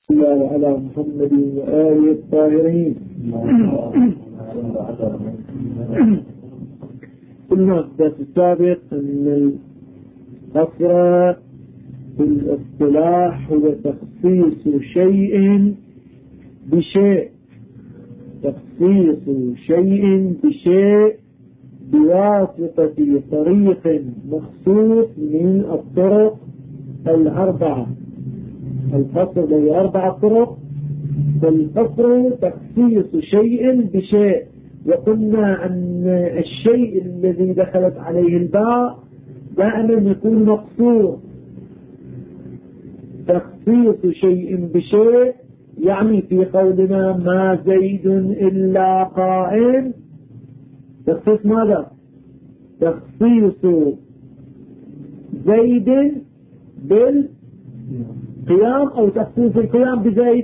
الله وعلى محمد وآله الطاهرين. قلنا في الدرس السابق أن القصر في الاصطلاح هو تخصيص شيء بشيء، تخصيص شيء بشيء بواسطة طريق مخصوص من الطرق الأربعة. القصر له 4 طرق، فالقصر تخصيص شيء بشيء. وقلنا أن الشيء الذي دخلت عليه الباء دائما يكون مقصور. تخصيص شيء بشيء يعني في قولنا ما زيد إلا قائم، تخصيص ماذا؟ تخصيص زيد بالقيام أو تخصيص القيام بزيد.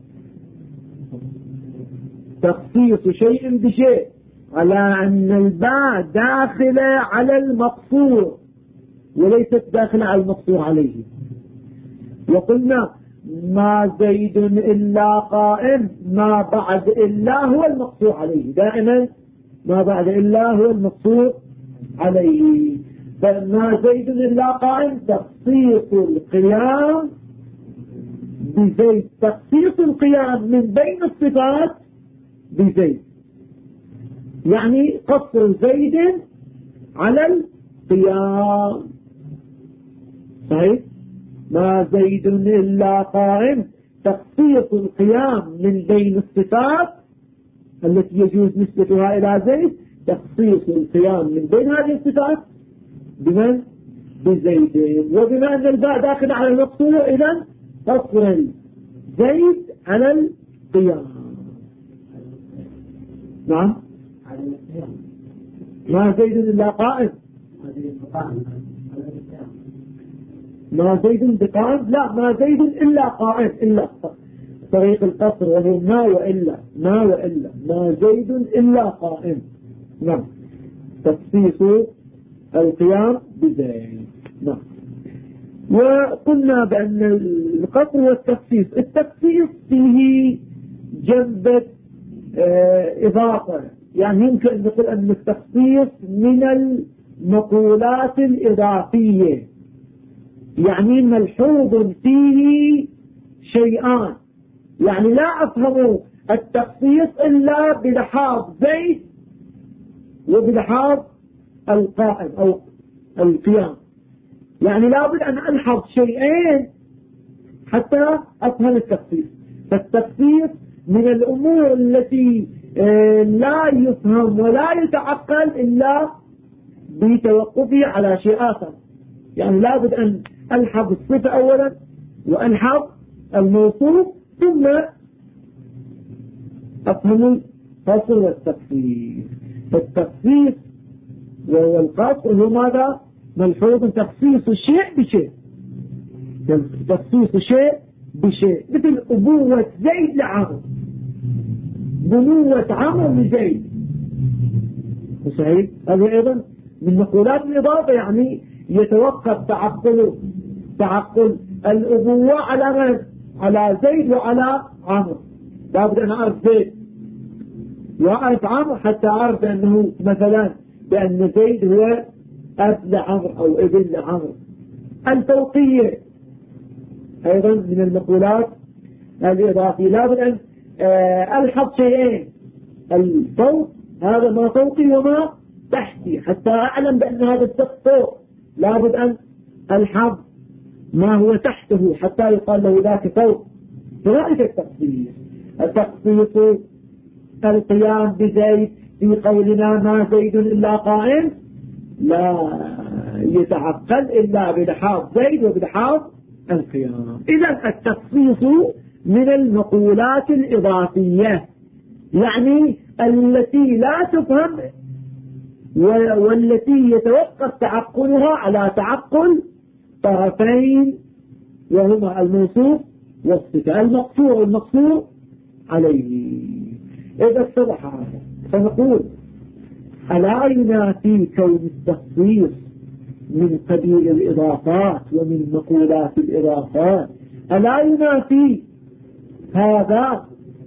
تخصيص شيء بشيء على أن الباء داخلة على المقصور وليست داخلة على المقصور عليه. وقلنا ما زيد إلا قائم، ما بعد إلا هو المقصور عليه، دائما ما بعد إلا هو المقصور عليه. فما زيد إلا قائم تخصيص القيام بزيد، تخصيص القيام من بين الصفات بزيد، يعني قصر زيد على القيام. صحيح؟ ما زيد إلا قائم تخصيص القيام من بين الصفات التي يجوز نسبتها إلى زيد، تخصيص القيام من بين هذه الصفات بمن؟ بزيد. وبما أن الباء داخل على المقصور إذن قصر زيد على القيام. نعم، ما زيد إلا قائم، ما زيد بقائم، لا ما زيد إلا قائم، إلا طريق القصر وهو ما وإلا، ما وإلا، ما زيد إلا قائم. نعم، تخصيص القيام بزيد. نعم. وقلنا بأن القصر والتخصيص، التخصيص فيه جنبة إضافة، يعني يمكن أن نقول أن التخصيص من المقولات الإضافية، يعني ملحوظ فيه شيئان. يعني لا أفهم التخصيص إلا بلحاظ زيد وبلحاظ القائم أو القيام، يعني لابد أن ألحظ شيئين حتى أفهم التخصيص. فالتخصيص من الأمور التي لا يفهم ولا يتعقل إلا بتوقفه على شيء آخر. يعني لابد أن ألحظ الصفة أولا وألحظ الموصوف ثم أفهم القصر والتخصيص. فالتخصيص وهو القصر هو ماذا؟ ملحوظ تخصيص الشيء بشيء، تخصيص الشيء بشيء، مثل أبوة زيد لعمرو، بنوة عمرو لزيد. صحيح؟ هذا أيضا من مقولات الإضافة، يعني يتوقف تعقل الأبوة على من؟ على زيد وعلى عمرو. لابد أن أعرف زيد وأعرف عمرو حتى أعرف أنه مثلا بأن زيد هو أب لعمرو أو ابن لعمرو. الفوقية أيضا من المقولات الإضافية، لابد أن ألحظ شيئين، الفوق هذا ما فوقي وما تحتي، حتى أعلم بأن هذا السقف فوق لابد أن ألحظ ما هو تحته حتى يقال له ذاك فوق. كذلك التخصيص، التخصيص القيام بزيد في قولنا ما زيد إلا قائم لا يتعقل إلا بلحاظ زيد وبلحاظ القيام. إذن التخصيص من المقولات الإضافية، يعني التي لا تفهم والتي يتوقف تعقلها على تعقل طرفين وهما الموصوف والصفة، المقصور والمقصور عليه. إذا اتضح هذا فنقول ألا ينافي كون التخصيص من قبيل الإضافات ومن مقولات الإضافات، ألا ينافي هذا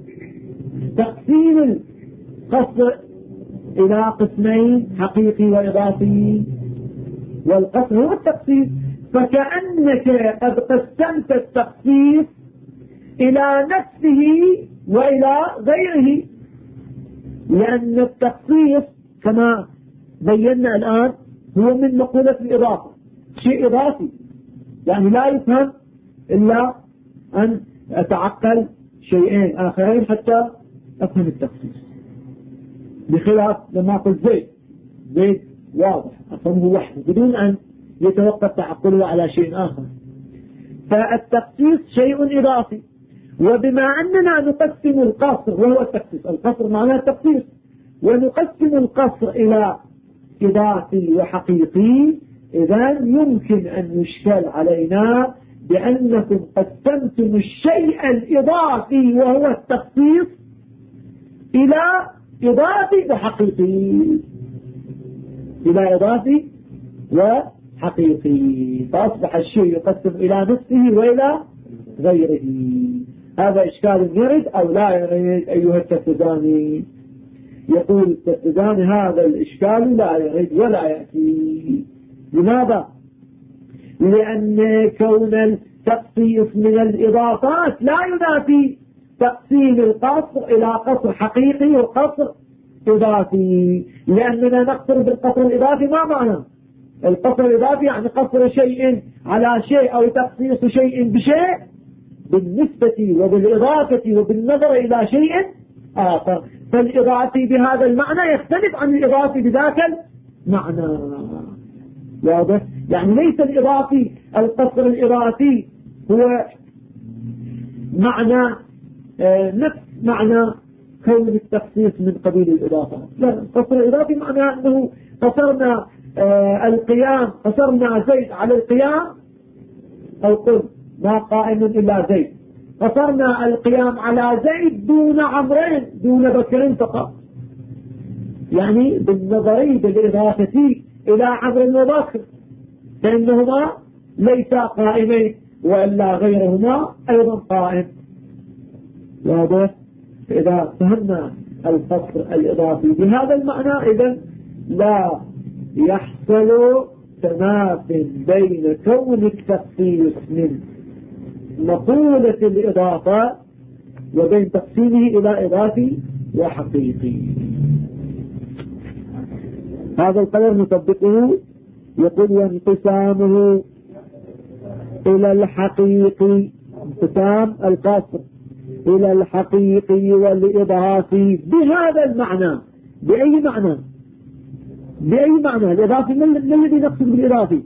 تقسيم القصر إلى قسمين حقيقي وإضافي، والقصر هو التخصيص. فكأنك قد قسمت التخصيص إلى نفسه وإلى غيره، لأن التخصيص كما بينا الآن هو من مقولة الإضافة، شيء إضافي، يعني لا يفهم إلا أن أتعقل شيئين آخرين حتى أفهم التخصيص، بخلاف لما قلت زيد واضح أفهمه وحده بدون أن يتوقف تعقله على شيء آخر. فالتخصيص شيء إضافي، وبما أننا نقسم القصر وهو التخصيص، القصر معناه التخصيص، ونقسم القصر إلى إضافي وحقيقي، إذا يمكن أن يشكل علينا بأنكم قسمتم الشيء الإضافي وهو التخصيص إلى إضافي وحقيقي، إلى إضافي وحقيقي، فأصبح الشيء يقسم إلى نفسه وإلى غيره. هذا إشكال يرد أو لا يرد أيها التفتزاني؟ يقول التفتزاني هذا الإشكال لا يرد ولا يأتي. لماذا؟ لأن كون التخصيص من الإضافات لا ينافي تقسيم القصر إلى قصر حقيقي وقصر إضافي، لأننا نقصر بالقصر الإضافي. ما معنى القصر الإضافي؟ يعني قصر شيء على شيء أو تخصيص شيء بشيء بالنسبة وبالإضافة وبالنظر إلى شيء آخر. فالإضافي بهذا المعنى يختلف عن الإضافي بذاك المعنى. واضح؟ يعني ليس الإضافي القصر الإضافي هو معنى نفس معنى كون التخصيص من قبيل الإضافة. لا، القصر الإضافي معناه أنه قصرنا القيام، قصرنا زيد على القيام، أو قل ما قائم إلا زيد، قصرنا القيام على زيد دون عمرين دون بكر فقط، يعني بالنظر بالإضافة إلى عمر وبكر، فإنهما ليسا قائمين وإلا غيرهما أيضا قائم. واضح؟ إذا فهمنا القصر الإضافي بهذا المعنى إذن لا يحصل تناف بين كون التخصيص من مقولة الإضافة وبين تقسيمه إلى إضافي وحقيقي. هذا القدر نطبقه. يقول وانقسامه إلى الحقيقي، انقسام القصر إلى الحقيقي والإضافي بهذا المعنى. بأي معنى؟ بأي معنى؟ الإضافي ما الذي نقصد بالإضافي؟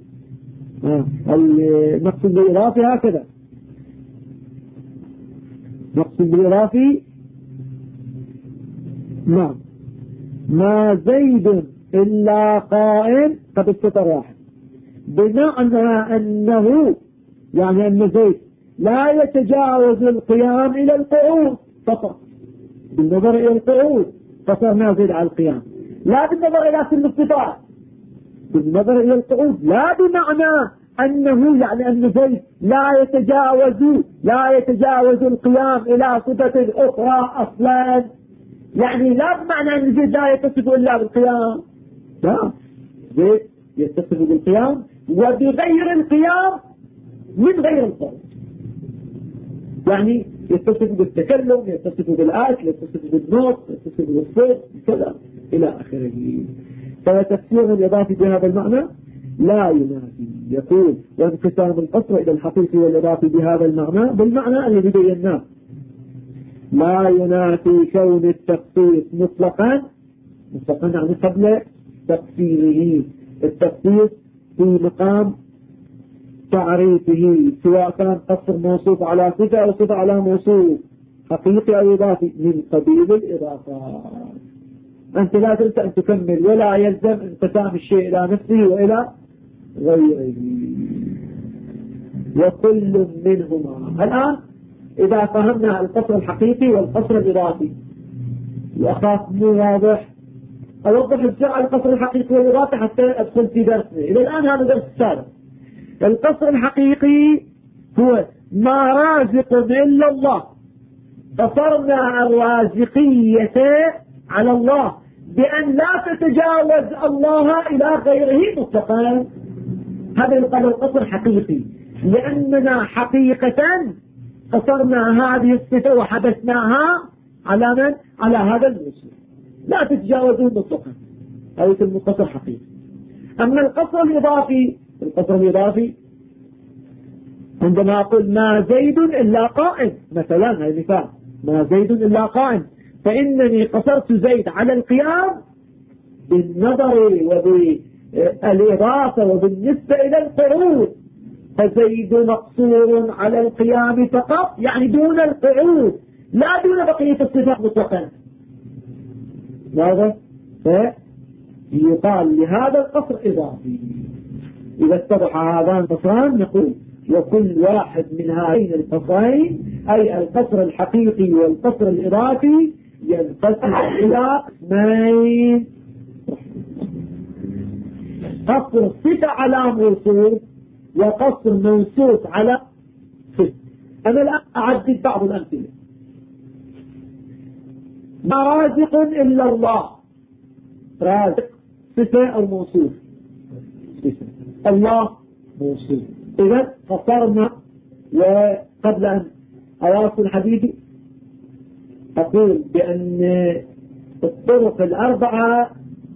نقصد بالإضافي هكذا، نقصد بالإضافي نعم ما زيد إلا قائم قد السطر واحد، بمعنى أنه يعني أن زيد لا يتجاوز القيام إلى القعود فقط، بالنظر إلى القعود قصرنا زيد على القيام، لا بالنظر إلى كل الصفات، بالنظر إلى القعود، لا بمعنى أنه يعني أن زيد لا يتجاوز القيام إلى صفة أخرى أصلا، يعني لا بمعنى أن زيد لا يتصف إلا بالقيام، لا، زيد يتصف بالقيام وبغير القيام من غير القول، يعني يتصف بالتكلم، يتصف بالآكل، يتصف بالنطق، يتصف بالصوت كذا إلى آخره. فتفسير الإضافي بهذا المعنى لا ينافي. يقول وانقسام القصر إلى الحقيقي والإضافي بهذا المعنى بالمعنى الذي بيناه لا ينافي كون التخصيص مطلقا يعني قبل تقسيمه. التخصيص في مقام تعريفه سواء كان قصر موصوف على صفة أو صفة على موصوف، حقيقي أو إضافي، من قبيل الإضافات. أنت لا تنسى أن تكمل ولا يلزم انقسام الشيء إلى نفسه وإلى غيره، وكل منهما. الآن إذا فهمنا القصر الحقيقي والقصر الإضافي، وأخاف مو واضح أوضح بسرعة القصر الحقيقي والإضافي حتى أدخل في درسنا. إلى الآن هذا درس السابق. القصر الحقيقي هو ما رازق إلا الله قصرنا الرازقية على الله بأن لا تتجاوز الله إلى غيره مطلقا. هذا يقال القصر حقيقي، لأننا حقيقة قصرنا هذه الصفة وحبسناها على من؟ على هذا الموصول، لا تتجاوزون مطلقا. هذا يسمى قصر حقيقي. أما القصر الإضافي عندما أقول ما زيد إلا قائم مثلا، هذا مثال، ما زيد إلا قائم، فإنني قصرت زيد على القيام بالنظر وبالإضافة وبالنسبة إلى القعود، فزيد مقصور على القيام فقط، يعني دون القعود، لا دون بقية الصفات مطلقا. هذا فيقال لهذا القصر إضافي. إذا اتضح هذان القصران نقول وكل واحد من هذين القصرين، أي القصر الحقيقي والقصر الإضافي، ينقسم إلى اثنين: قصر صفة على موصول، وقصر موصوف على صفة. أنا الآن أعدد بعض الأمثلة. ما رازق إلا الله، رازق صفة أو موصول؟ صفة. الله موصول. إذا قصرنا. وقبل أن أواصل حديثي أقول بأن الطرق الأربعة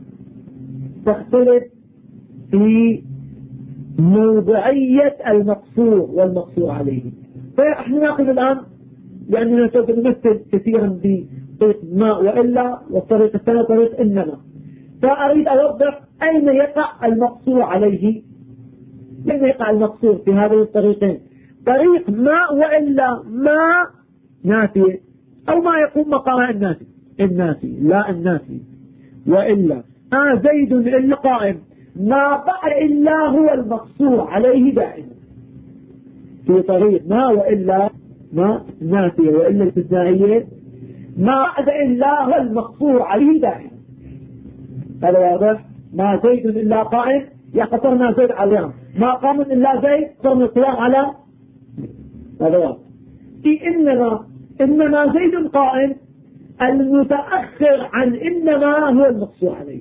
تختلف في موضعية المقصور والمقصور عليه. فإحنا نأخذ الآن لأننا سوف نمثل كثيرا بطريق ما وإلا، والطريق الثاني طريق إنما. فأريد أوضح أين يقع المقصور عليه، أين يقع المقصور في هذين الطريقين. طريق ما وإلا ما نافية، أو ما يقوم مقام النافي لا النافي. وإلا ما زيد إلا قائم، ما بعد إلا هو المقصور عليه دائما. في طريق ما وإلا ما نافية وإلا الاستثنائية، ما بعد إلا هو المقصور عليه دائما. هذا واضح. ما زيد إلا قائم، يقصرنا زيد على القيام. ما قام إلا زيد، قصرنا القيام على هذا واضح. في إنما زيد قائم، المتأخر عن إنما هو المقصور عليه.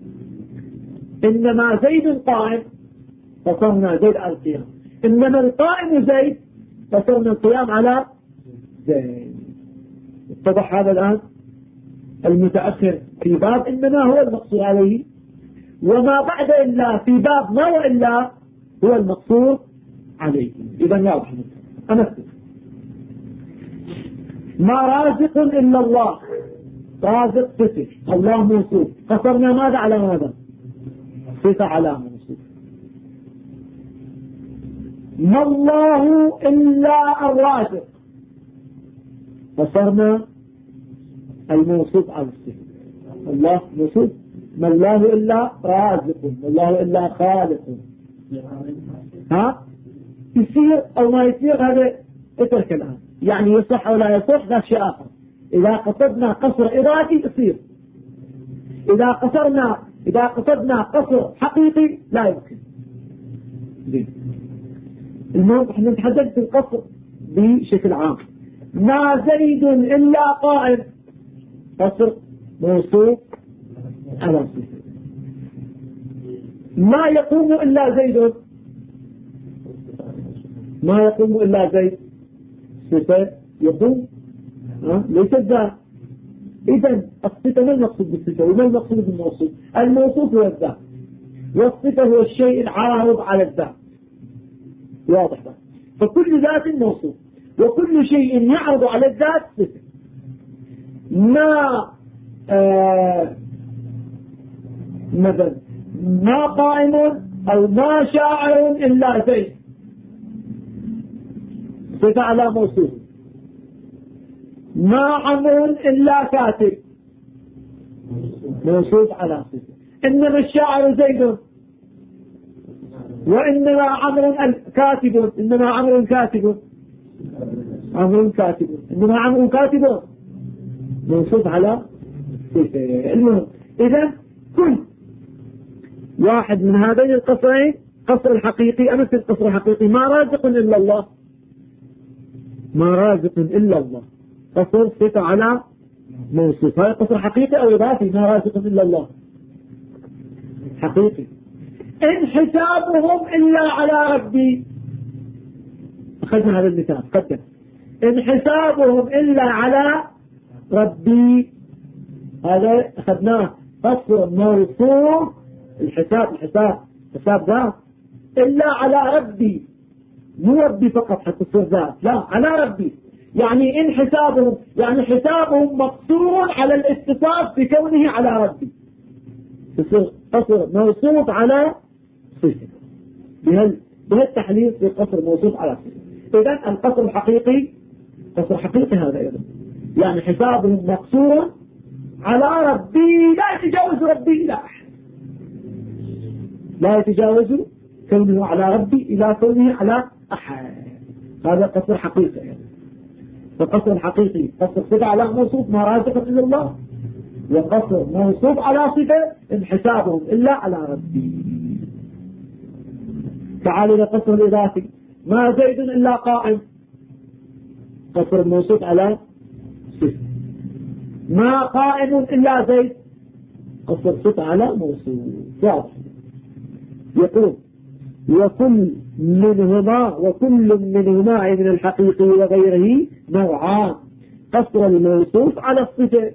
إنما زيد قائم، قصرنا زيد على القيام. إنما القائم زيد، قصرنا القيام على زيد. اتضح هذا الآن. المتأخر في باب إنما هو المقصور عليه، وما بعد إلا في باب ما وإلا هو المقصور عليه. إذا واضح. أمثل: ما رازق إلا الله، رازق صفة، الله موصوف، قصرنا ماذا على ماذا؟ صفة على موصوف. ما الله إلا الرازق، قصرنا الموصوف على الصفة. الله موصوف. ما الله إلا رازق، ما الله إلا خالق. يصير أو ما يصير هذا اترك الآن، يعني يصح أو لا يصح ذا شيء آخر. إذا قصدنا قصر إضافي يصير، إذا قصدنا قصر حقيقي لا يمكن. المهم احنا نتحدث في القصر بشكل عام. ما زيد إلا قائم، قصر موصوف على صفة. ما يقوم إلا زيد، ما يقوم إلا زيد، صفة يقوم ليس الذات. إذن الصفة ما المقصود بالصفة وما المقصود بالموصوف؟ الموصوف هو الذات، والصفة هو الشيء العارض على الذات. واضح بقى. فكل ذات موصوف، وكل شيء يعرض على الذات صفة. ما مثلا ما قائم أو ما شاعر إلا زيد، صفة على موصوف. ما عمر إلا كاتب، موصوف على صفة. إنما الشاعر زيد، وإنما عمر كاتب، إنما عمر كاتب، عمر كاتب، إنما عمر كاتب، موصوف على صفة. المهم إذا كل واحد من هذين القصرين، قصر الحقيقي أمثل القصر الحقيقي: ما رازق إلا الله، ما رازق إلا الله، قصر صفة على موصوف. هذا قصر حقيقي أو إضافي؟ ما رازق إلا الله. حقيقي. إن حسابهم إلا على ربي. أخذنا هذا المثال قدم. إن حسابهم إلا على ربي، هذا أخذناه قصر موصوف. الحساب حساب ذات إلا على ربي، مو ربي فقط حتى تصير ذات، لا على ربي. يعني إن حسابهم، يعني حسابهم مقصور على الاتصاف بكونه على ربي، تصير قصر موصوف على صفة. بهالتحليل في قصر موصوف على صفة. إذن القصر الحقيقي قصر حقيقي هذا أيضا، يعني حسابهم مقصور على ربي، لا يتجاوز ربي إلى أحد، لا يتجاوز كونه على ربي إلى كونه على أحد. هذا قصر حقيقي يعني. فقصر الحقيقي قصر صفة على موصوف ما رازق إلا الله، وقصر موصوف على صفة إن حسابهم إلا على ربي. تعالوا لقصر الإضافي. ما زيد إلا قائم، قصر الموصوف على صفة. ما قائم إلا زيد، قصر صفة على موصوف. واضح. يقول وكل منهما من الحقيقي وغيره نوعان: قصر الموصوف على الصفة،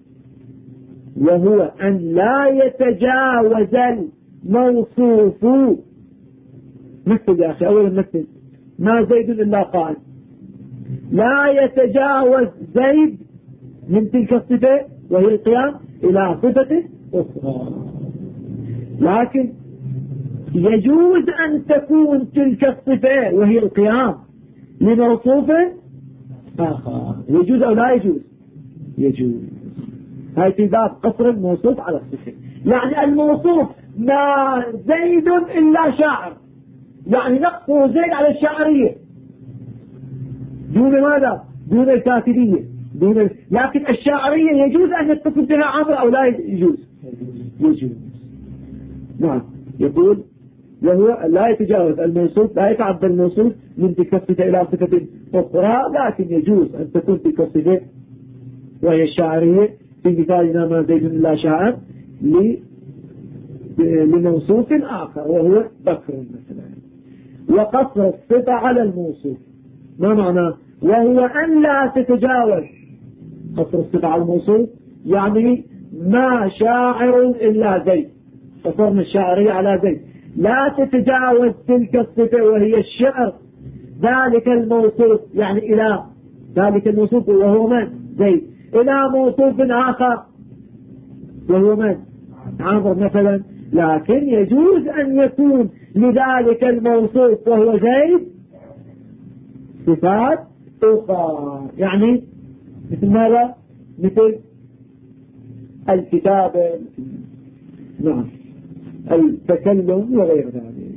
وهو أن لا يتجاوز الموصوف. مثل يا أخي، أولا مثل ما زيد إلا قائم، لا يتجاوز زيد من تلك الصفة وهي القيام إلى صفة أخرى، لكن يجوز أن تكون تلك الصفة وهي القيام لموصوف آخر. يجوز أو لا يجوز؟ يجوز. هاي في باب قصر الموصوف على الصفة. يعني الموصوف ما زيد إلا شاعر، يعني نقصه زيد على الشاعرية دون ماذا؟ دون الكاتبية، لكن الشاعرية يجوز أن يتصف بها عمر أو لا يجوز؟ يجوز. نعم. يقول وهو لا يتجاوز الموصوف، لا يتعدى الموصوف من تلك الصفة إلى صفة أخرى، لكن يجوز أن تكون تلك الصفة وهي الشاعرية في مثالنا ما زيد إلا شاعر لموصوف آخر وهو بكر مثلا. وقصر الصفة على الموصوف ما معناه؟ وهو أن لا تتجاوز. قصر الصفة على الموصوف يعني ما شاعر إلا زيد، قصرنا الشاعرية على زيد، لا تتجاوز تلك الصفة وهي الشعر ذلك الموصوف، يعني إلى ذلك الموصوف وهو من؟ زيد، إلى موصوف آخر وهو من؟ عمرو مثلا. لكن يجوز أن يكون لذلك الموصوف وهو زيد صفات أخرى، يعني مثل ماذا؟ مثل الكتابة، نعم، التكلم وغير ذلك.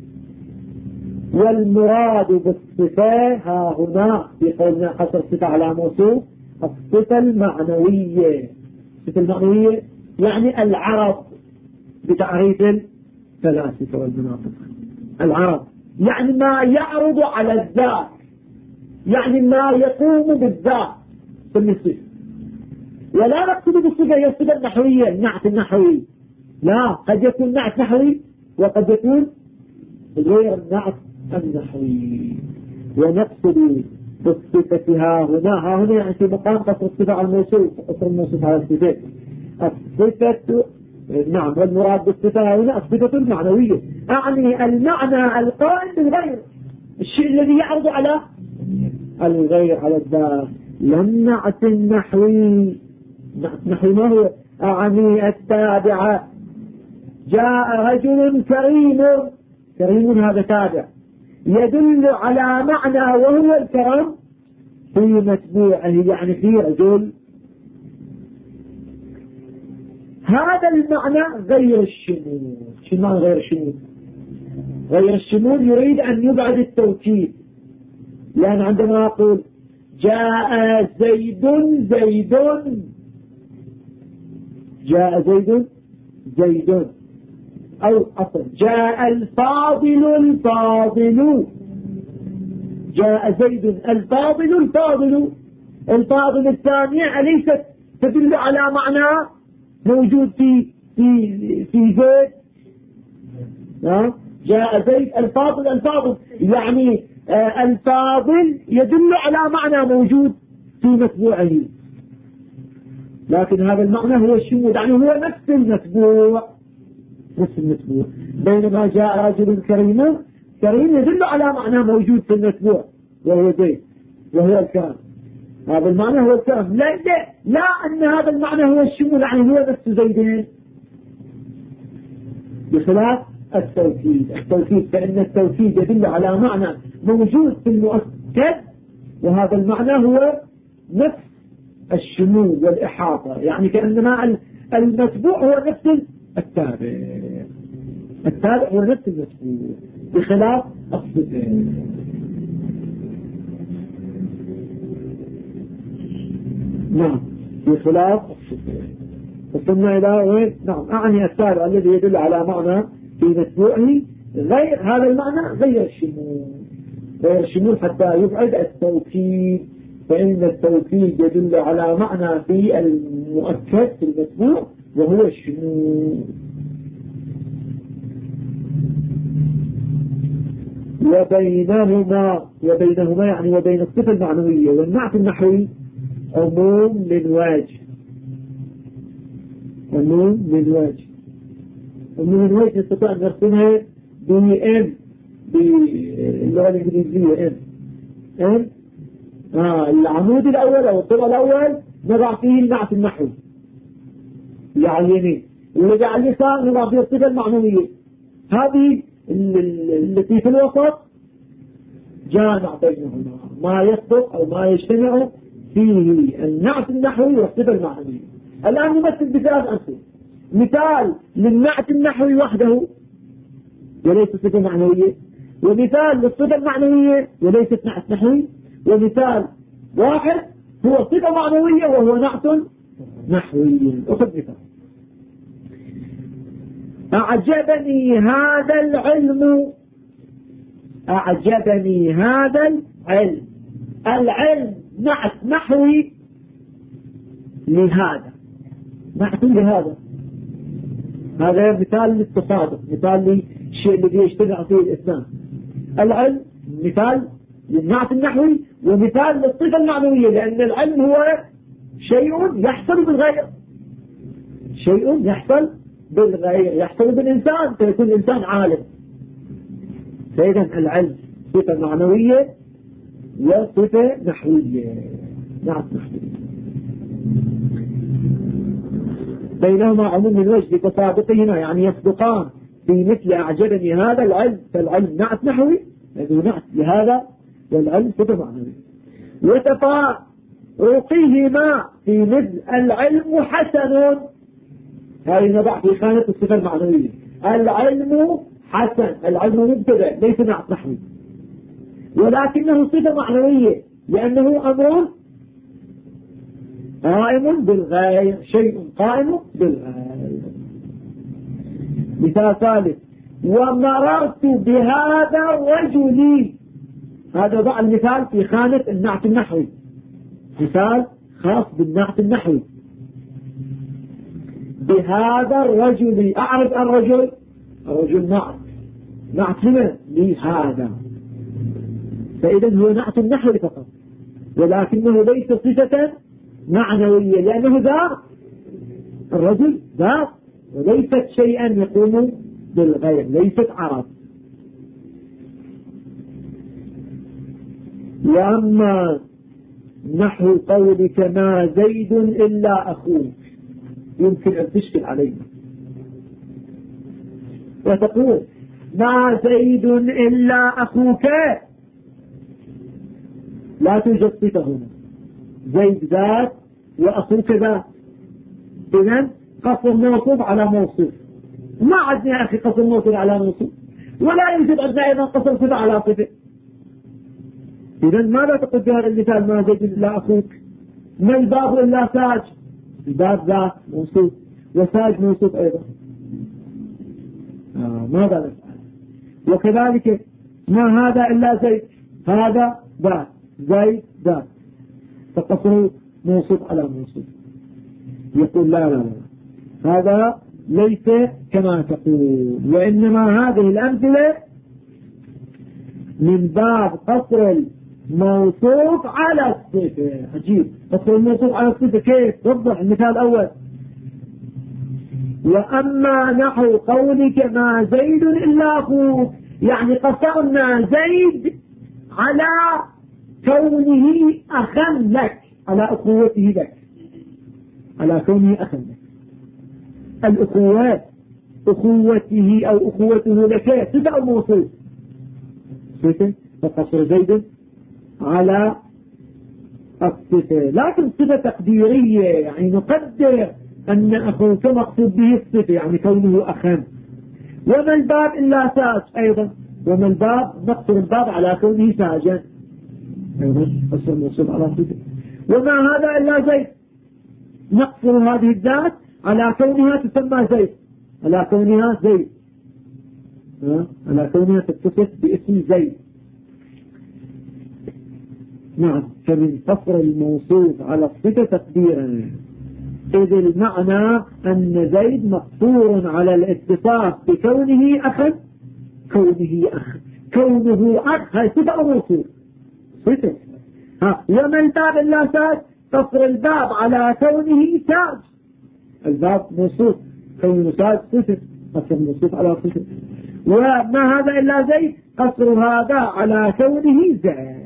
والمراد بالصفة ها هنا في قولنا حصر الصفة على موصوف الصفة المعنوية. الصفة المعنوية يعني العرض بتعريف الفلاسفة والمناطق. العرض يعني ما يعرض على الذات، يعني ما يقوم بالذات بالنسبة. ولا نقصد بالصفة هي الصفة النحوية، النعت النحوي، لا، قد يكون نعت نحوي وقد يكون غير النعت النحوي. ونقصد بالصفة ها هنا يعني في مقام قصر الصفة على الموصوف، قصر الموصوف على الصفة. الصفة نعم، والمراد بالصفة هنا الصفة المعنوية، أعني المعنى القائم بالغير، الشيء الذي يعرض على الغير على الذات. للنعت النحوي، نحو ما هو؟ أعني التابعة. جاء رجل كريم هذا تابع يدل على معنى وهو الكرم في متبوعه، يعني في رجل. هذا المعنى غير الشمول. شو معنى غير الشمول؟ غير الشمول يريد أن يبعد التوكيد، لأن عندما أقول جاء زيد جاء زيد أو أصل جاء الفاضل جاء زيد الفاضل الفاضل الثانية أليست تدل على معنى موجود في زيد؟ جاء زيد الفاضل يعني الفاضل يدل على معنى موجود في متبوعه، لكن هذا المعنى هو الشمول، يعني هو نفس المتبوع. بينما جاء رجل كريم يدل على معنى موجود في المتبوع وهو زيد وهو الكرم، هذا المعنى هو الكرم. لا أن هذا المعنى هو الشمول، يعني هو نفس زيدين، بخلاف التوكيد فإن التوكيد يدل على معنى موجود في المؤكد، وهذا المعنى هو نفس الشمول والإحاطة، يعني كأنما المتبوع هو نفس التابع هو نفس المتبوع، بخلاف الصفة. نعم، بخلاف الصفة. وصلنا إلى وين؟ نعم، أعني التابع الذي يدل على معنى في متبوعه غير هذا المعنى، غير الشمول حتى يبعد التوكيد، فإن التوكيد يدل على معنى في المؤكد في المتبوع وهو الشمول. وبينهما يعني وبين الصفة المعنوية والنعت النحوي عموم للواجه. نستطيع أن نرسمها بإن باللغة الإنجليزية إن العمود الأول أو الطبق الأول نضع فيه النعت النحوي اللي على اليمين، والذي على اليسار نضع فيه الصفة المعنوية. هذه التي في الوسط جامع بينهما، ما يصدق أو ما يجتمع فيه النعت النحوي والصفة المعنوية. الآن نمثل بثلاث أمثلة: مثال للنعت النحوي وحده وليس صفة معنوية، ومثال للصفة المعنوية وليست نعت نحوي، ومثال واحد هو صفة معنوية وهو نعت نحوي. أخذ مثال: أعجبني هذا العلم. العلم نعت نحوي لهذا، هذا مثال للتصادق، مثال للشيء الذي يجتمع فيه الاثنان. العلم مثال للنعت النحوي ومثال للصفة المعنوية، لأن العلم هو شيء يحصل بالغير، يحصل بالإنسان فيكون الإنسان عالم. فإذا العلم صفة معنوية وصفة نحوية، نعت نحوية. بينهما عموم من وجه تطابقهما، يعني يصدقان في مثل أعجبني هذا العلم، فالعلم نعت نحوي لأنه نعت لهذا، والعلم صفة معنوية. وتفارقهما في مثل العلم حسن، هذه نضع في خانة الصفة المعنوية. العلم حسن، العلم مبتدأ ليس نعت نحوي، ولكنه صفة معنوية لأنه أمر قائم بالغير، شيء قائم بالغير. مثال ثالث: ومررت بهذا الرجل. هذا ضع المثال في خانة النعت النحوي، مثال خاص بالنعت النحوي. بهذا الرجل، أعرف الرجل نعت لمن؟ لهذا، فإذا هو نعت النحوي فقط، ولكنه ليس صفة معنوية لأنه ذات، الرجل ذات وليست شيئا يقوم بالغير، ليست عرض. وأما نحو قولك ما زيد إلا أخوك، يمكن أن تشكل علينا وتقول ما زيد إلا أخوك، لا توجد صفة هنا، زيد ذات وأخوك ذات، إذن قصر موصوف على موصوف. ما عندنا يا أخي قصر موصوف على موصوف، ولا يوجد عندنا أيضا قصر صفة على صفة. إذن ماذا تقول في هذا المثال ما زيد إلا أخوك؟ ما الباب إلا ساج، الباب ذات موصوف وساج موصوف أيضا، ماذا نفعل؟ وكذلك ما هذا إلا زيد، هذا ذات، زيد ذات. فقصره موصوف على موصوف. يقول لا لا لا، هذا ليس كما تقول، وإنما هذه الأمثلة من باب قصر الموصوف على الصفة. عجيب، قصر الموصوف على الصفة كيف؟ وضح المثال الأول. وأما نحو قولك ما زيد إلا أخوك، يعني قصرنا زيد على كونه أخا لك، على أخوته لك، على كونه أخا لك. الأخوات أخوته أو أخوته لك صفة الموصوف صفة، فقصر زيد على الصفة، لكن صفة تقديرية، يعني نقدر أن أخوك مقصود به الصفة، يعني كونه أخا. وما الباب إلا ساج أيضا، وما الباب نقصر الباب على كونه ساجا أيضا، قصر الموصوف على صفة. وما هذا إلا زيد، نقصر هذه الذات على كونها تسمى زيد، على كونها زيد، على كونها تتصف باسم زيد. نعم، فمن قصر الموصوف على الصفة تقديرا، إذ المعنى أن زيد مقصور على الاتصاف بكونه أخا، كونه أخ، كونه أخ، هاي صفة موصوف صفة. وما الباب إلا ساج، قصر الباب على كونه ساج، الباب موصوف، كونه ساج صفة، قصر الموصوف على صفة. وما هذا إلا زيد، قصر هذا على كونه زيد.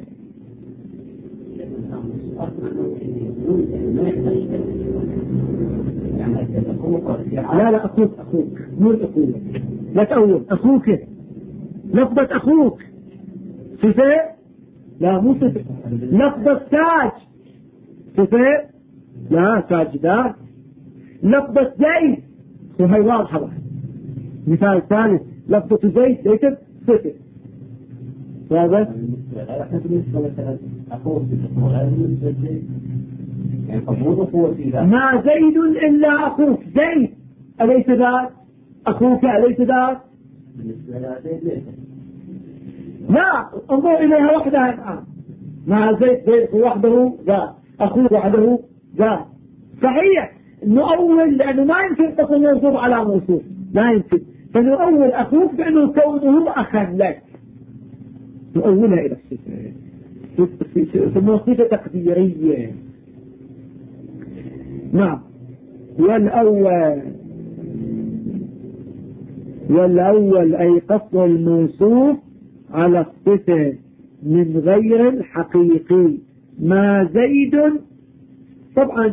لا لا، أخوك مو الأخوة، لا تأول أخوك، لفظة أخوك صفة، لا مو صفة. لفظة تاج صفة، لا تاج ذات. لفظة زيد وهي واضحة. مثال ثالث، لفظة زيد ليست صفة. هذا ما زيد إلا أخوك، زيد أليس ذات؟ أخوك أليس ذات؟ لا، انظر إليها وحدها الآن. ما زيد وحده ذات، أخوك وحده ذات. صحيح نؤول، لأنه ما يمكن قصر موصوف على موصوف، لا يمكن، فنؤول أخوك بأنه كونه أخا لك، نؤولها إلى الصفة، ثم صفة تقديرية. نعم. والأول أي قصر الموصوف على الصفة من غير الحقيقي. ما زيد طبعا،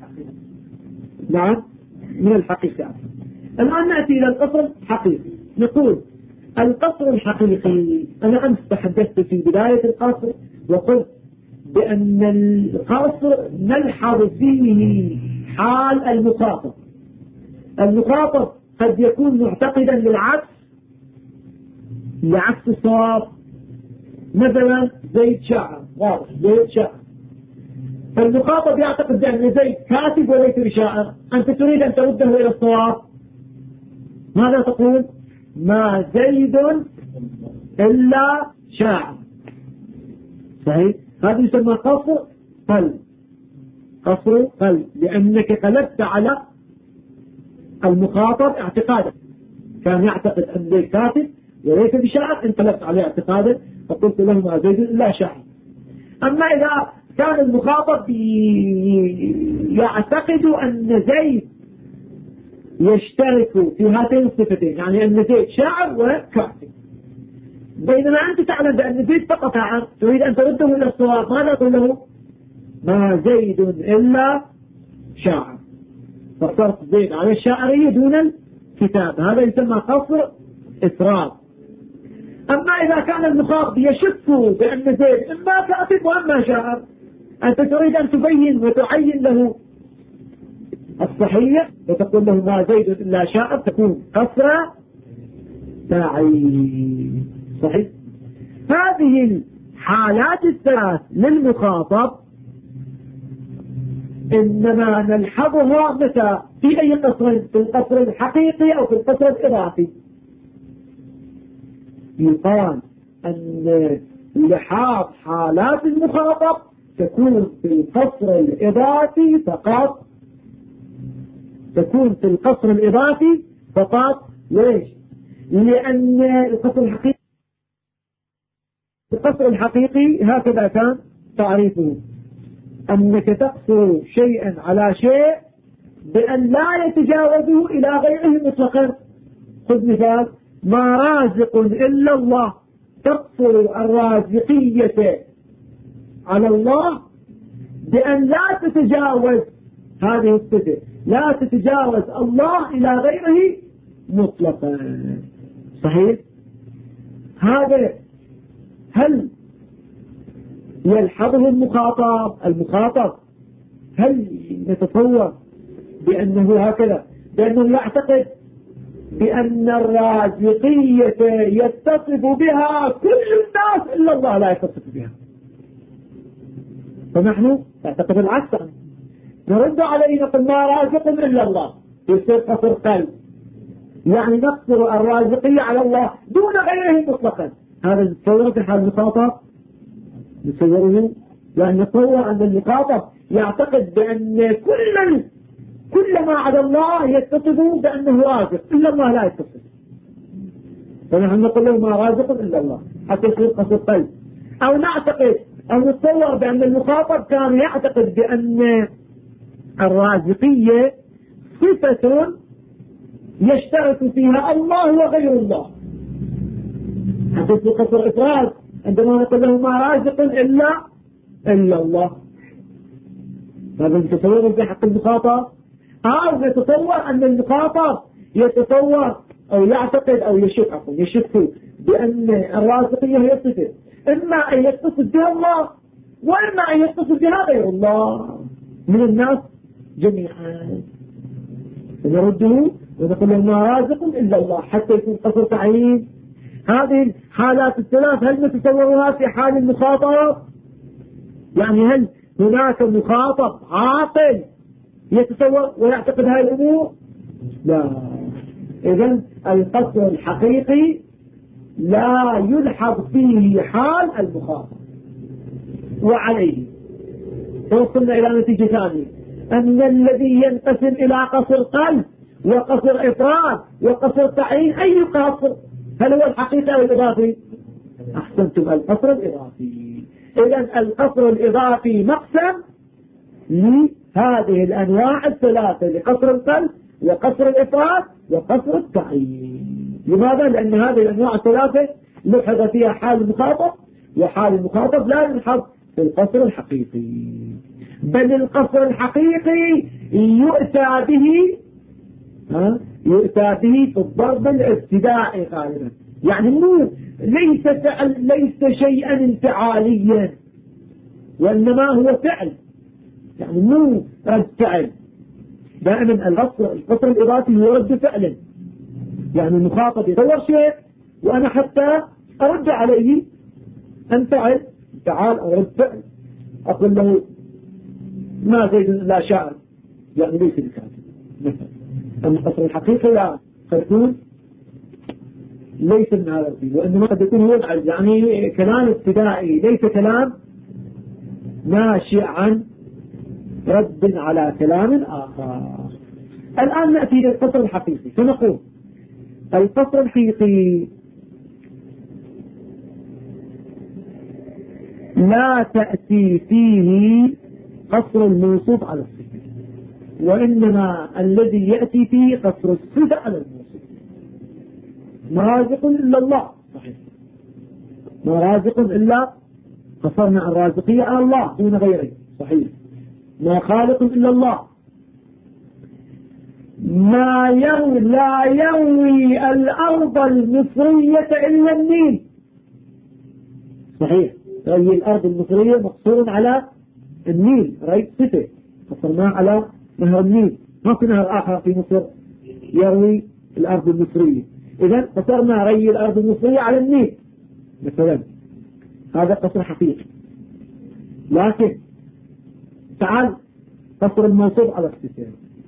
نعم، من الحقيقة. الآن نأتي إلى القصر الحقيقي. نقول القصر الحقيقي، أنا أمس تحدثت في بداية القصر وقلت بأن القصر نلحظ فيه حال المخاطب. المخاطب قد يكون معتقدا لعكس الصواب. مثلا زيد شاعر، واضح زيد شاعر، فالمخاطب يعتقد بأن زيد كاتب وليس بشاعر. أنت تريد أن ترده إلى الصواب، ماذا تقول؟ ما زيد إلا شاعر. صحيح، هذا يسمى قصر قلب، قصر قلب، لأنك قلبت على المخاطب اعتقادا، كان يعتقد أن زيد كاتب وليس بشاعر، انقلبت عليه اعتقادا فقلت له ما زيد إلا شاعر. أما إذا كان المخاطب يعتقد أن زيد يشترك في هاتين الصفتين، يعني أن زيد شاعر وكاتب، بينما أنت تعلم بأن زيد فقط شاعر، تريد أن ترده إلى الصواب، ماذا تقول له؟ ما زيد إلا شاعر، فاخترت زيد على الشاعرية دون الكتاب. هذا يسمى قصر إفراد. أما إذا كان المخاطب يشك بأن زيد إما كاتب وإما شاعر، أنت تريد أن تبين وتعين له الصحيح وتقول له ما زيد إلا شاعر، تكون قصر تعيين. صحيح. هذه الحالات الثلاث للمخاطب إنما نلحظها متى؟ في أي قصر؟ في القصر الحقيقي أو في القصر الإضافي. يقال أن لحاظ حالات المخاطب تكون في القصر الإضافي فقط، تكون في القصر الإضافي فقط. ليش؟ لأن القصر الحقيقي هكذا كان تعريفه، أنك تقصر شيئا على شيء بأن لا يتجاوزه إلى غيره مطلقا. خذ مثال: ما رازق إلا الله، تقصر الرازقية على الله بأن لا تتجاوز هذه الصفة، لا تتجاوز الله إلى غيره مطلقا. صحيح؟ هذا هل يلحظه المخاطب هل نتصور بأنه هكذا، بأنه يعتقد بأن الرازقية يتصف بها كل الناس إلا الله لا يتصف بها؟ فنحن نعتقد العكس، نرد عليه نقول ما رازق إلا الله، يصير قصر قلب، يعني نقصر الرازقية على الله دون غيره مطلقا. هذا نتصوره في حال المخاطب، نتصوره يعني نتصور أن المخاطب يعتقد بأن كل ما عدا الله يتصف بأنه رازق إلا الله لا يتصف، فنحن نقول له ما رازق إلا الله حتى يصير قصر قلب. أو نعتقد أو نتصور بأن المخاطب كان يعتقد بأن الرازقية صفة يشترك فيها الله وغير الله، حتى يصير قصر إفراد عندما نقول له ما رازق إلا الله. هذا نتصور في حق المخاطب. أو نتصور أن المخاطب يتصور أو يعتقد أو يشك بأن الرازقية هي صفة إما أن يتصف بها الله وإما أن يتصف بها غير الله من الناس جميعا. فنرده ونقول له ما رازق إلا الله حتى يكون قصر تعيين. هذه الحالات الثلاث هل نتصورها في حال المخاطب؟ يعني هل هناك مخاطب عاقل يتصور ويعتقد هذه الأمور؟ لا. إذن القصر الحقيقي لا يلحظ فيه حال المخاطب. وعليه توصلنا إلى نتيجة ثانية، أن الذي ينقسم إلى قصر قلب وقصر إفراد وقصر تعيين أي قصر؟ هل هو الحقيقي أو الإضافي؟ أحسنتم، القصر الإضافي. إذن القصر الإضافي مقسم لهذه الأنواع الثلاثة، لقصر القلب وقصر الإفراد وقصر التعيين. لماذا؟ لأن هذه الأنواع الثلاثة لحظ فيها حال المخاطب، وحال المخاطب لا يلحظ في القصر الحقيقي، بل القصر الحقيقي يؤتى به في الضرب الابتدائي غالبا، يعني مو ليس شيئا انفعاليا وإنما هو فعل، يعني مو رد فعل. دائما القصر الإضافي هو رد فعل، يعني المخاطب يدور شيء وأنا حتى أرد عليه أنفعل، تعال أرد فعل، أقول له ما زيد لا شاعر، يعني ليس بكاتب مثلا. أما القصر الحقيقي لا، قد يكون ليس من هذا القبيل، وإنما قد يكون هو يعني كلام ابتدائي، ليس كلام ناشئ عن رد على كلام آخر. الآن نأتي للقصر الحقيقي، فنقول القصر الحقيقي لا تأتي فيه قصر الموصوف على الصفة، وإنما الذي يأتي فيه قصر الصفة على الموصوف. ما رازق إلا الله، صحيح، ما رازق إلا قصرنا الرازقية على الله دون غيره، صحيح. ما خالق إلا الله، لا يروي الأرض المصرية إلا النيل، صحيح. رأي الأرض المصرية مقصور على النيل، رأي صفة قصرناه على نهر النيل، ما في نهر آخر في مصر يروي الأرض المصرية، إذن قصرنا رأي الأرض المصرية على النيل مثلا، هذا قصر حقيقي. لكن تعال قصر الموصوف على الصفة،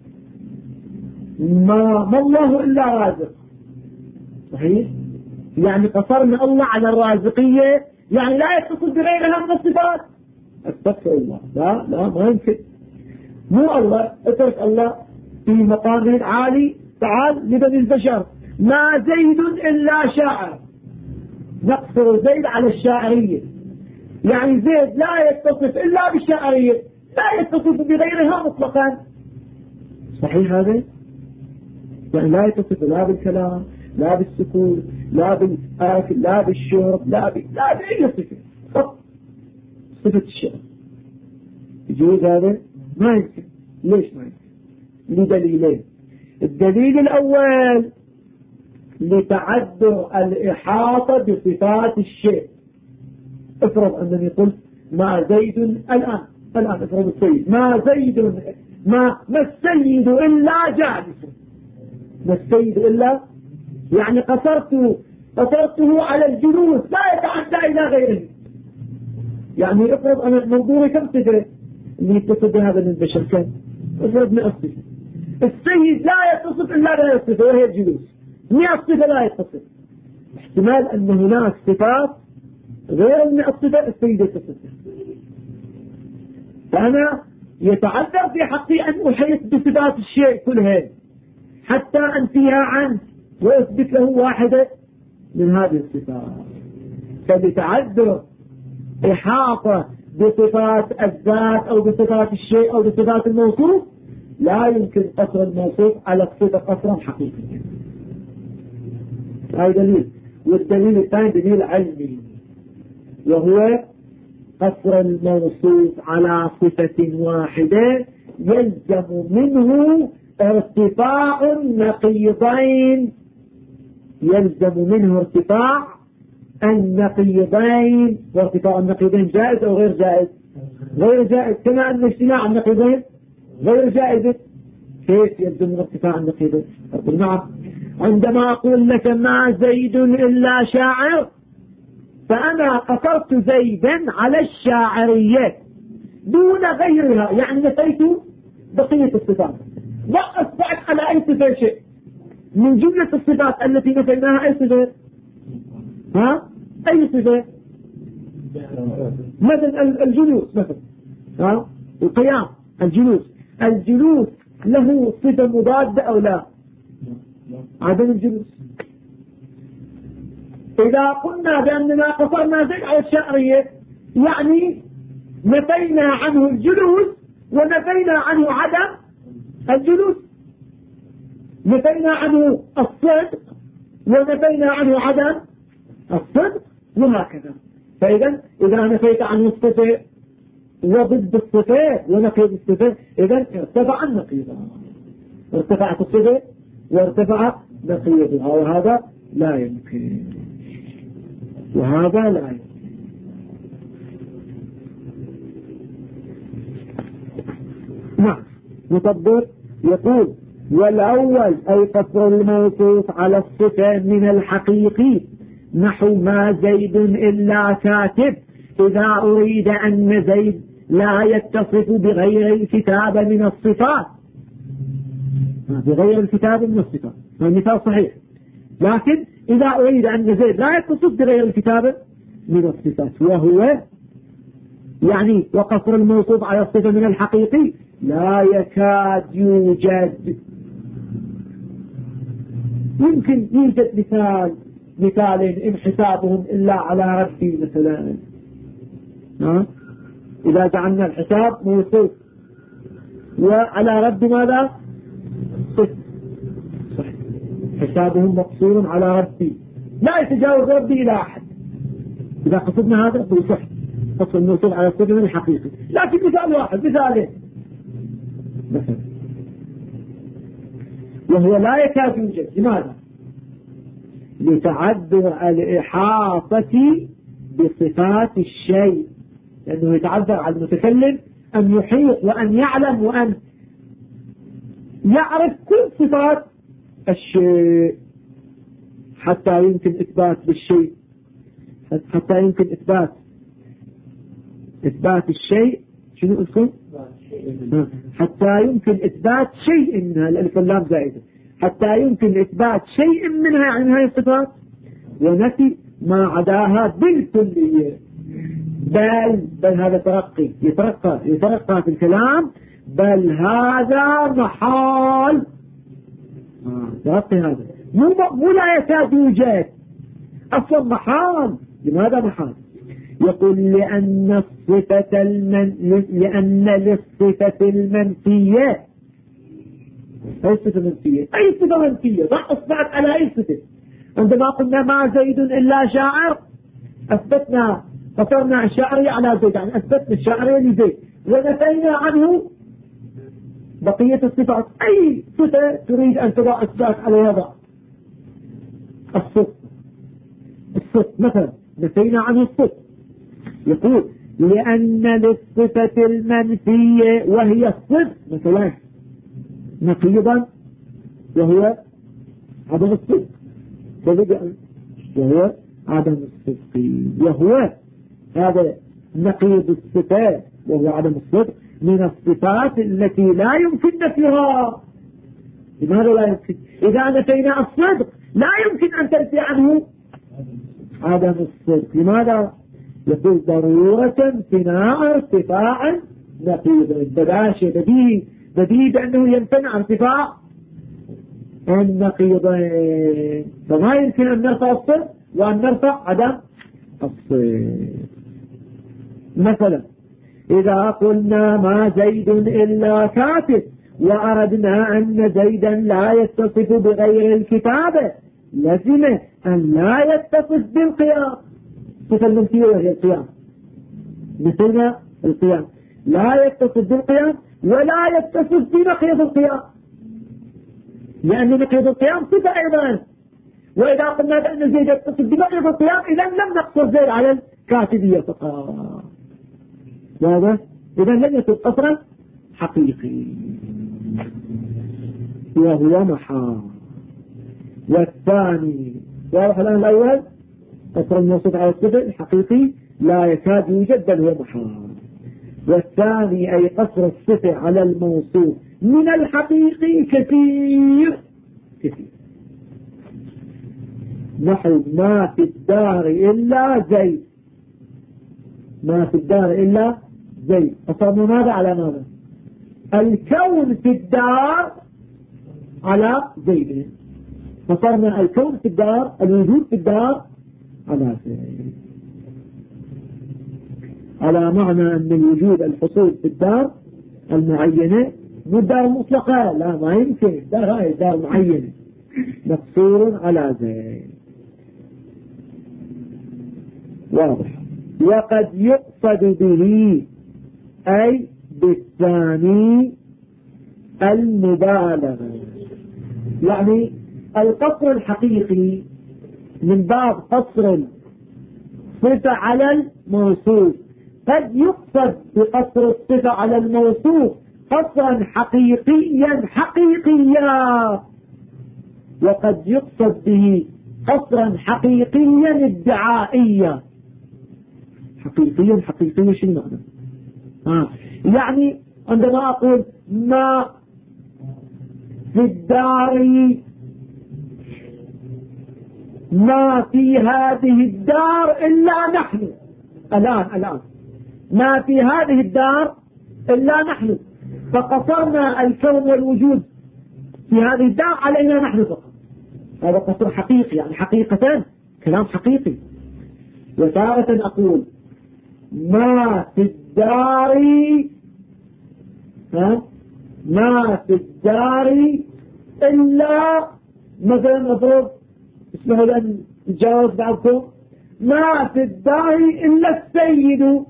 ما الله إلا رازق، صحيح، يعني قصرنا الله على الرازقية، يعني لا يتصل بغيرها من الصفات، استغفر الله، لا ما يمكن. مو الله، اترك الله في مقام عالي. تعال لبني البشر، ما زيد إلا شاعر، نقصر زيد على الشاعرية، يعني زيد لا يتصف إلا بالشاعرية، لا يتصف بغيرها مطلقا. صحيح هذا؟ يعني لا يتصف لا بالكلام، لا بالسكوت، لا بالآكل، لا بالشرب، لا بأي صفة، فقط صفة الشعر. يجوز هذا؟ ما يمكن. ليش ما يمكن؟ لدليلين. الدليل الأول لتعذر الإحاطة بصفات الشيء. افرض أنني قلت ما زيد الآن افرض السيد، ما زيد، ما السيد إلا جالس، ما السيد إلا، يعني قصرته على الجلوس، لا يتعدى إلى غيره. يعني افرض أنا منظوري كم صفة اللي يتصف بهذا من البشر، كم؟ افرض 100 صفة. السيد لا يتصف إلا بهذه الصفة وهي الجلوس، 100 صفة لا يتصف. احتمال أن هناك صفات غير 100 صفة السيد يتصف، فأنا يتعذر في حقي أن أحيط بصفات الشيء كلها حتى أنفيها عنه وأثبت له واحدة من هذه الصفات. فبتعذر إحاطة بصفات الذات أو بصفات الشيء أو بصفات الموصوف لا يمكن قصر الموصوف على الصفة قصرا حقيقيا. هذا دليل. والدليل الثاني دليل علمي، وهو قصر الموصوف على صفة واحدة يلزم منه ارتفاع النقيضين، يلزم منه ارتفاع النقيضين. وارتفاع النقيضين جائز أو غير جائز؟ غير جائز، كما أن اجتماع النقيضين غير جائز. كيف يلزم من ارتفاع النقيضين؟ نعم، عندما أقول لك ما زيد إلا شاعر، فأنا قصرت زيدا على الشاعرية دون غيرها، يعني نفيت بقية الصفات. وأصبحت على أي صفة شيء من جملة الصفات التي نفيناها. أي صفة؟ أي صفة؟ مثلا الجلوس، مثلا القيام، الجلوس له صفة مضادة أو لا؟ عدم الجلوس. إذا قلنا بأننا قصرنا زيد على الشعرية، يعني نفينا عنه الجلوس ونفينا عنه عدم الجلوس، نفينا عنه الصدق ونفينا عنه عدم الصدق، وهكذا. فإذا إذا نفيت عنه الصفة وضد الصفة ونقيض الصفة، إذا ارتفع النقيض، ارتفعت الصفة وارتفع نقيضها، وهذا لا يمكن، وهذا لا يمكن. نعم. مطبق يقول والأول أي قصر الموصوف على الصفة من الحقيقي، نحو ما زيد إلا كاتب، إذا أريد أن زيد لا يتصف بغير الكتاب من الصفات، بغير الكتاب من الصفات، المثال صحيح. لكن إذا أريد أن زيد لا يتصف بغير الكتاب من الصفات، وهو يعني وقصر الموصوف على الصفة من الحقيقي لا يكاد يوجد. يمكن يوجد مثالين إن حسابهم إلا على ربي مثلا. إذا جعلنا الحساب موصوف وعلى ربي ماذا؟ صفر. صحيح. حسابهم مقصور على ربي، لا يتجاوز ربي إلى أحد. إذا قصدنا هذا فصح قصر الموصوف على الصفة من الحقيقي. لكن مثال واحد، مثالين مثلا، وهو لا يكاد يوجد. لماذا؟ لتعذر الإحاطة بصفات الشيء، لأنه يتعذر على المتكلم أن يحيط وأن يعلم وأن يعرف كل صفات الشيء حتى يمكن إثبات بالشيء، حتى يمكن إثبات الشيء. شنو اسمه؟ حتى يمكن إثبات شيء منها، الألف واللام زائدة، حتى يمكن إثبات شيء منها يعني هذه الصفات، ونفي ما عداها بالكلية. بل هذا ترقي يترقى في الكلام، بل هذا محال. ترقي هذا مو لا يكاد يوجد، أصلا محال. لماذا محال؟ يقول لأن للصفة المنفية، أي صفة منفية؟ أي صفة منفية؟ ضع أصبعت على أي صفة. عندما قلنا ما زيد إلا شاعر أثبتنا، قصرنا الشاعرية على زيد، يعني أثبتنا الشاعرية لزيد ونفينا عنه بقية الصفات. أي صفة تريد أن تضع أصبعت عليها ضع. الصدق مثلا نفينا عنه الصدق. يقول لأن للصفة المنفية وهي الصدق مثلا نقيضا وهو عدم الصدق، وهو عدم الصدق، وهو هذا نقيض الصفات وهو عدم الصدق من الصفات التي لا يمكن نفيها. لماذا لا يمكن؟ إذا نفينا الصدق لا يمكن أن تنفي عنه عدم الصدق. لماذا؟ يقول ضرورة امتناع ارتفاع نقيض بداشة بديهي بأنه يمتنع ارتفاع النقيضين، فما يمكن أن نرفع الصدق وأن نرفع عدم الصدق. مثلا إذا قلنا ما زيد إلا كاتب وأردنا أن زيدا لا يتصف بغير الكتابة، لازم أن لا يتصف بالقيام. صفة المنفية وهي القيام، مثلنا القيام لا يتصف بالقيام ولا يتصف بنقيض القيام، لأن نقيض القيام صفة أيضا. وإذا قلنا بأن زيد يتصف بنقيض القيام إذا لم نقصر زيد على الكاتبية فقط. واضح؟ إذا لم يكن قصرا حقيقي وهو محال. والثاني واضح الآن الأول قصر الموصوف على الصفة الحقيقي لا يكاد يوجد بل هو محال. والثاني أي قصر الصفة على الموصوف من الحقيقي كثير نحو ما في الدار إلا زيد، ما في الدار إلا زيد. قصرنا ماذا على ماذا؟ الكون في الدار على زيد. قصرنا الكون في الدار، الوجود في الدار على زيد، على معنى أن الوجود الحصول في الدار المعينة مو الدار المطلقة، لا ما يمكن، الدار هاي دار معينة مقصور على زيد. واضح. وقد يقصد به أي بالثاني المبالغة، يعني القصر الحقيقي من باب قصر الصفة على الموصوف. قد يقصد بقصر الصفة على الموصوف قصرا حقيقيا وقد يقصد به قصرا حقيقيا ادعائيا. حقيقيا شنو معنى؟ يعني عندما أقول ما في الدار، ما في هذه الدار إلا نحن، الآن ما في هذه الدار إلا نحن، فقصرنا الكون والوجود في هذه الدار علينا نحن فقط. هذا قصر حقيقي، يعني حقيقة كلام حقيقي. وتارة أقول ما في الدار، ما في الدار إلا مثلا أفرض اسمه لأن تجاوز بعضكم، ما في الدار إلا السيد.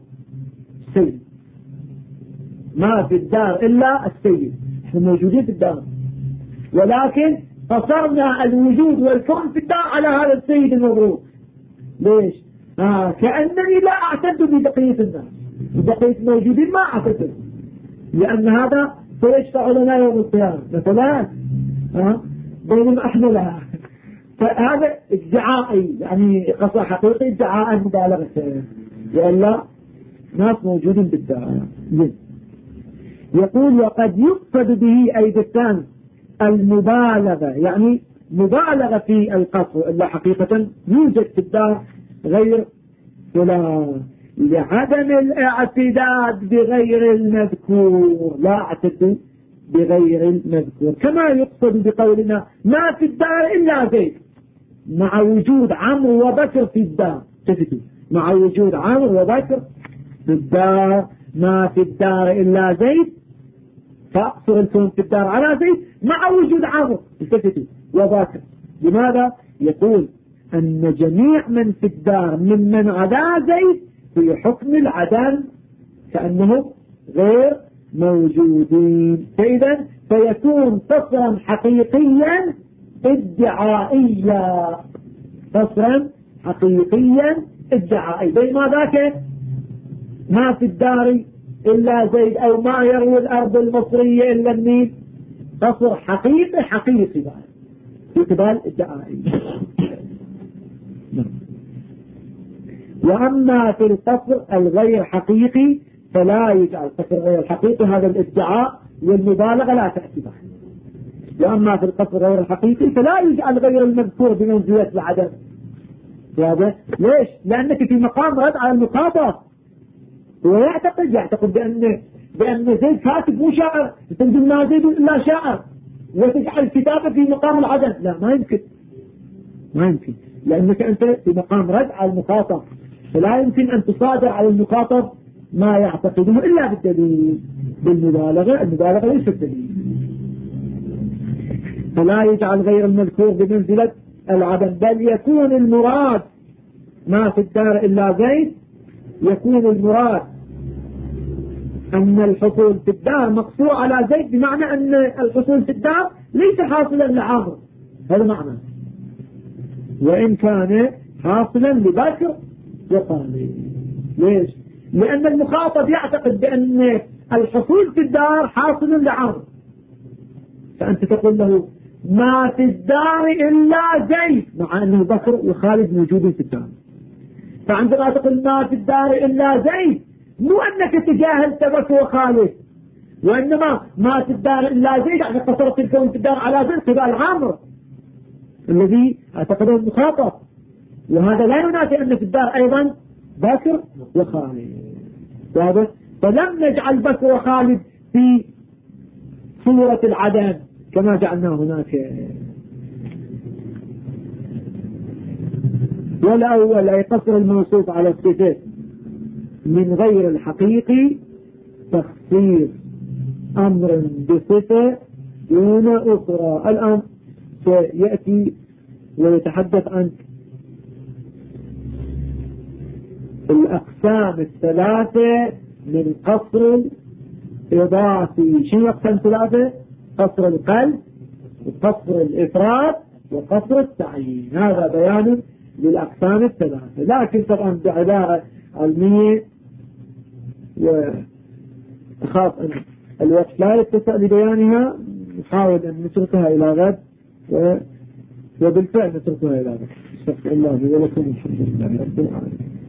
ما في الدار إلا السيد، احنا موجودين في الدار ولكن قصرنا الوجود والكون في الدار على هذا السيد المبروك. ليش؟ كأنني لا أعتد ببقية الناس، ببقية الموجودين ما أعتد، لأن هذا سيشفع لنا يوم القيامة مثلا بينما احنا لا. فهذا ادعائي، يعني قصر حقيقي ادعاء مبالغة، لأن ناس موجودين بالدار. يقول وقد يقصد به أي بالثاني المبالغة، يعني مبالغة في القصر، إلا حقيقة يوجد في الدار غير فلان. لعدم الاعتداد بغير المذكور، لا اعتد بغير المذكور، كما يقصد بقولنا ما في الدار إلا زيد، مع وجود عمرو وبكر في الدار، مع وجود عمرو وبكر في الدار، ما في الدار إلا زيد، فأقصر الكون في الدار على زيد مع وجود عمرو وبكر. لماذا؟ يقول أن جميع من في الدار ممن عدا زيد في حكم العدم كأنه غير موجودين، فإذا فيكون قصرا حقيقيا ادعائيا، قصرا حقيقيا ادعائيا. بينما ذاك ما في الدار إلا زيد أو ما يروي الأرض المصرية إلا النيل، قصر حقيقي حقيقي في قبال ادعائي. وأما في القصر الغير حقيقي فلا يجعل القصر غير الحقيقي، هذا الادعاء والمبالغة لا تأتي بعد. وأما في القصر غير الحقيقي فلا يجعل غير المذكور بمنزلة العدم. هذا ليش؟ لأنك في مقام رد على المخاطب، هو يعتقد بأن زيد كاتب مو شاعر، تقول ما زيد إلا شاعر وتجعل كتابه في مقام العدم. لا، ما يمكن لأنك أنت في مقام رد على المخاطب، فلا يمكن أن تصادر على المخاطب ما يعتقده إلا بالدليل، بالمبالغة. المبالغة ليست دليل. فلا يجعل غير المذكور بمنزلة العدم، بل يكون المراد ما في الدار إلا زيد، يكون المراد أن الحصول في الدار مقصور على زيد، بمعنى أن الحصول في الدار ليس حاصلا لعامر، هذا معنى، وإن كان حاصلا لبكر وخالد. ليش؟ لأن المخاطب يعتقد بأن الحصول في الدار حاصل لعامر، فأنت تقول له ما في الدار إلا زيد، مع أنه بكر وخالد موجودين في الدار. فعندما تقول ما في الدار إلا زيد، مو أنك تجاهلت بكر وخالد، وإنما ما في الدار إلا زيد يعني قصرت الكون في الدار على زيد قبال عامر الذي اعتقده المخاطب، وهذا لا ينافي أن في الدار أيضا بكر وخالد. واضح؟ فلم نجعل بكر وخالد في صورة العدم كما جعلناه هناك. والأول أي قصر الموصوف على الصفة من غير الحقيقي تخصيص أمر بصفة دون أخرى. الآن سيأتي ويتحدث عن الأقسام الثلاثة من قصر الإضافي. شنو أقسام ثلاثة؟ قصر القلب وقصر الإفراد وقصر التعيين. هذا بيان للأقسام الثلاثة، لكن طبعا بعبارة علمية، وأخاف أن الوقت لا يتسع لبيانها، نحاول أن نتركها إلى غد، وبالفعل نتركها إلى غد. استغفر الله لي ولكم، الحمد لله رب العالمين.